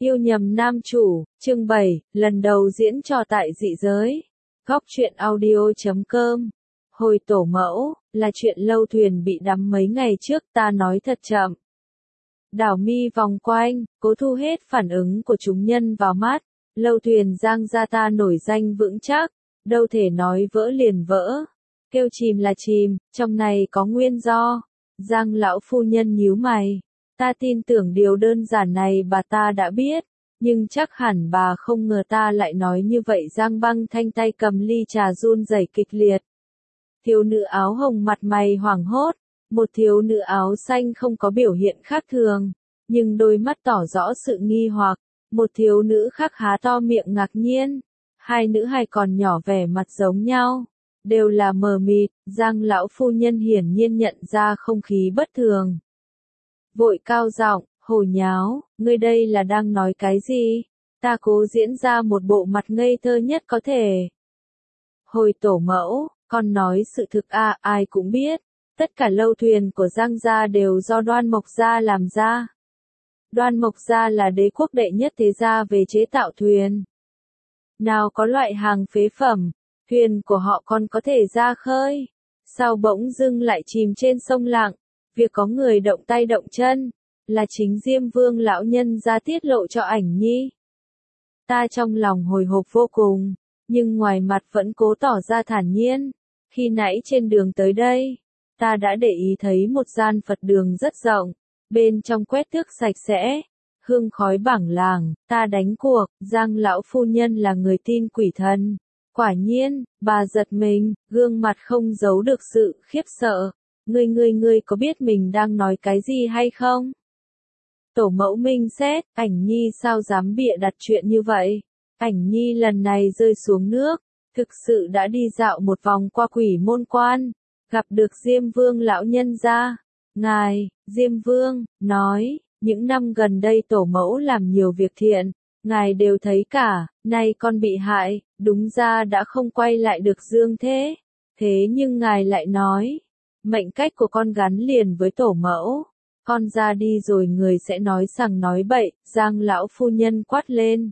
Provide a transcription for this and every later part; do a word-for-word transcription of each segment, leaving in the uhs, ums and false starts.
Yêu nhầm nam chủ, chương bảy, lần đầu diễn trò tại dị giới. Góc truyện audio chấm com. Hồi tổ mẫu, là chuyện lâu thuyền bị đắm mấy ngày trước, ta nói thật chậm. Đảo mi vòng quanh, cố thu hết phản ứng của chúng nhân vào mắt. Lâu thuyền Giang gia ta nổi danh vững chắc, đâu thể nói vỡ liền vỡ. Kêu chìm là chìm, trong này có nguyên do. Giang lão phu nhân nhíu mày. Ta tin tưởng điều đơn giản này bà ta đã biết, nhưng chắc hẳn bà không ngờ ta lại nói như vậy. Giang Băng Thanh tay cầm ly trà run rẩy kịch liệt. Thiếu nữ áo hồng mặt mày hoảng hốt, một thiếu nữ áo xanh không có biểu hiện khác thường, nhưng đôi mắt tỏ rõ sự nghi hoặc, một thiếu nữ khác há to miệng ngạc nhiên, hai nữ hài còn nhỏ vẻ mặt giống nhau, đều là mờ mịt. Giang lão phu nhân hiển nhiên nhận ra không khí bất thường. Vội cao giọng, hồ nháo, ngươi đây là đang nói cái gì? Ta cố diễn ra một bộ mặt ngây thơ nhất có thể. Hồi tổ mẫu, con nói sự thực à, ai cũng biết, tất cả lâu thuyền của Giang gia đều do Đoan Mộc gia làm ra. Đoan Mộc gia là đế quốc đệ nhất thế gia về chế tạo thuyền. Nào có loại hàng phế phẩm, thuyền của họ còn có thể ra khơi, sao bỗng dưng lại chìm trên sông lặng? Việc có người động tay động chân, là chính Diêm Vương lão nhân ra tiết lộ cho Ảnh Nhi. Ta trong lòng hồi hộp vô cùng, nhưng ngoài mặt vẫn cố tỏ ra thản nhiên. Khi nãy trên đường tới đây, ta đã để ý thấy một gian Phật đường rất rộng, bên trong quét tước sạch sẽ, hương khói bảng làng. Ta đánh cuộc, Giang lão phu nhân là người tin quỷ thần. Quả nhiên, bà giật mình, gương mặt không giấu được sự khiếp sợ. Ngươi ngươi ngươi có biết mình đang nói cái gì hay không? Tổ mẫu minh xét, Ảnh Nhi sao dám bịa đặt chuyện như vậy? Ảnh Nhi lần này rơi xuống nước, thực sự đã đi dạo một vòng qua quỷ môn quan, gặp được Diêm Vương lão nhân gia. Ngài, Diêm Vương, nói, những năm gần đây tổ mẫu làm nhiều việc thiện, ngài đều thấy cả, nay con bị hại, đúng ra đã không quay lại được dương thế. Thế nhưng ngài lại nói, mệnh cách của con gắn liền với tổ mẫu, con ra đi rồi người sẽ nói sằng nói bậy. Giang lão phu nhân quát lên.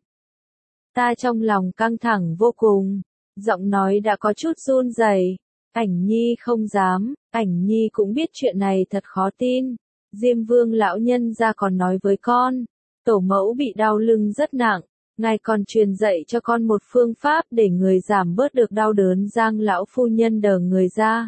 Ta trong lòng căng thẳng vô cùng, giọng nói đã có chút run rẩy. Ảnh Nhi không dám, Ảnh Nhi cũng biết chuyện này thật khó tin. Diêm Vương lão nhân ra còn nói với con, tổ mẫu bị đau lưng rất nặng, ngài còn truyền dạy cho con một phương pháp để người giảm bớt được đau đớn. Giang lão phu nhân đờ người ra.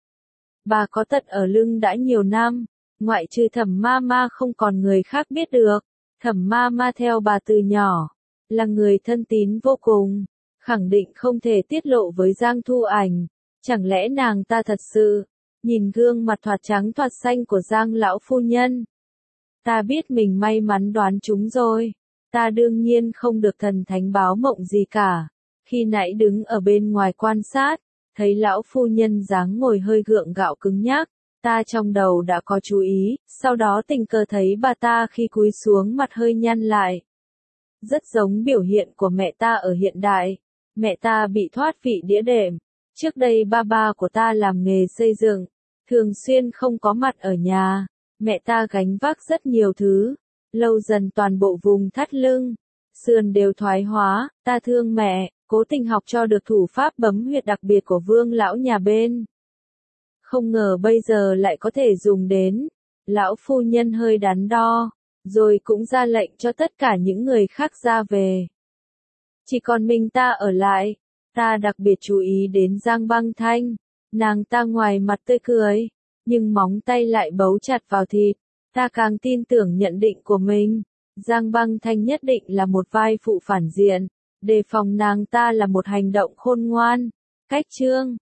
Bà có tật ở lưng đã nhiều năm, ngoại trừ Thẩm ma ma không còn người khác biết được. Thẩm ma ma theo bà từ nhỏ, là người thân tín vô cùng, khẳng định không thể tiết lộ với Giang Thu Ảnh. Chẳng lẽ nàng ta thật sự, nhìn gương mặt thoạt trắng thoạt xanh của Giang lão phu nhân. Ta biết mình may mắn đoán trúng rồi, ta đương nhiên không được thần thánh báo mộng gì cả. Khi nãy đứng ở bên ngoài quan sát, thấy lão phu nhân dáng ngồi hơi gượng gạo cứng nhắc, ta trong đầu đã có chú ý, sau đó tình cờ thấy bà ta khi cúi xuống mặt hơi nhăn lại. Rất giống biểu hiện của mẹ ta ở hiện đại, mẹ ta bị thoát vị đĩa đệm, trước đây ba ba của ta làm nghề xây dựng, thường xuyên không có mặt ở nhà, mẹ ta gánh vác rất nhiều thứ, lâu dần toàn bộ vùng thắt lưng, sườn đều thoái hóa, ta thương mẹ. Cố tình học cho được thủ pháp bấm huyệt đặc biệt của Vương lão nhà bên. Không ngờ bây giờ lại có thể dùng đến. Lão phu nhân hơi đắn đo, rồi cũng ra lệnh cho tất cả những người khác ra về. Chỉ còn mình ta ở lại. Ta đặc biệt chú ý đến Giang Băng Thanh. Nàng ta ngoài mặt tươi cười, nhưng móng tay lại bấu chặt vào thịt. Ta càng tin tưởng nhận định của mình. Giang Băng Thanh nhất định là một vai phụ phản diện. Đề phòng nàng ta là một hành động khôn ngoan. Cách chương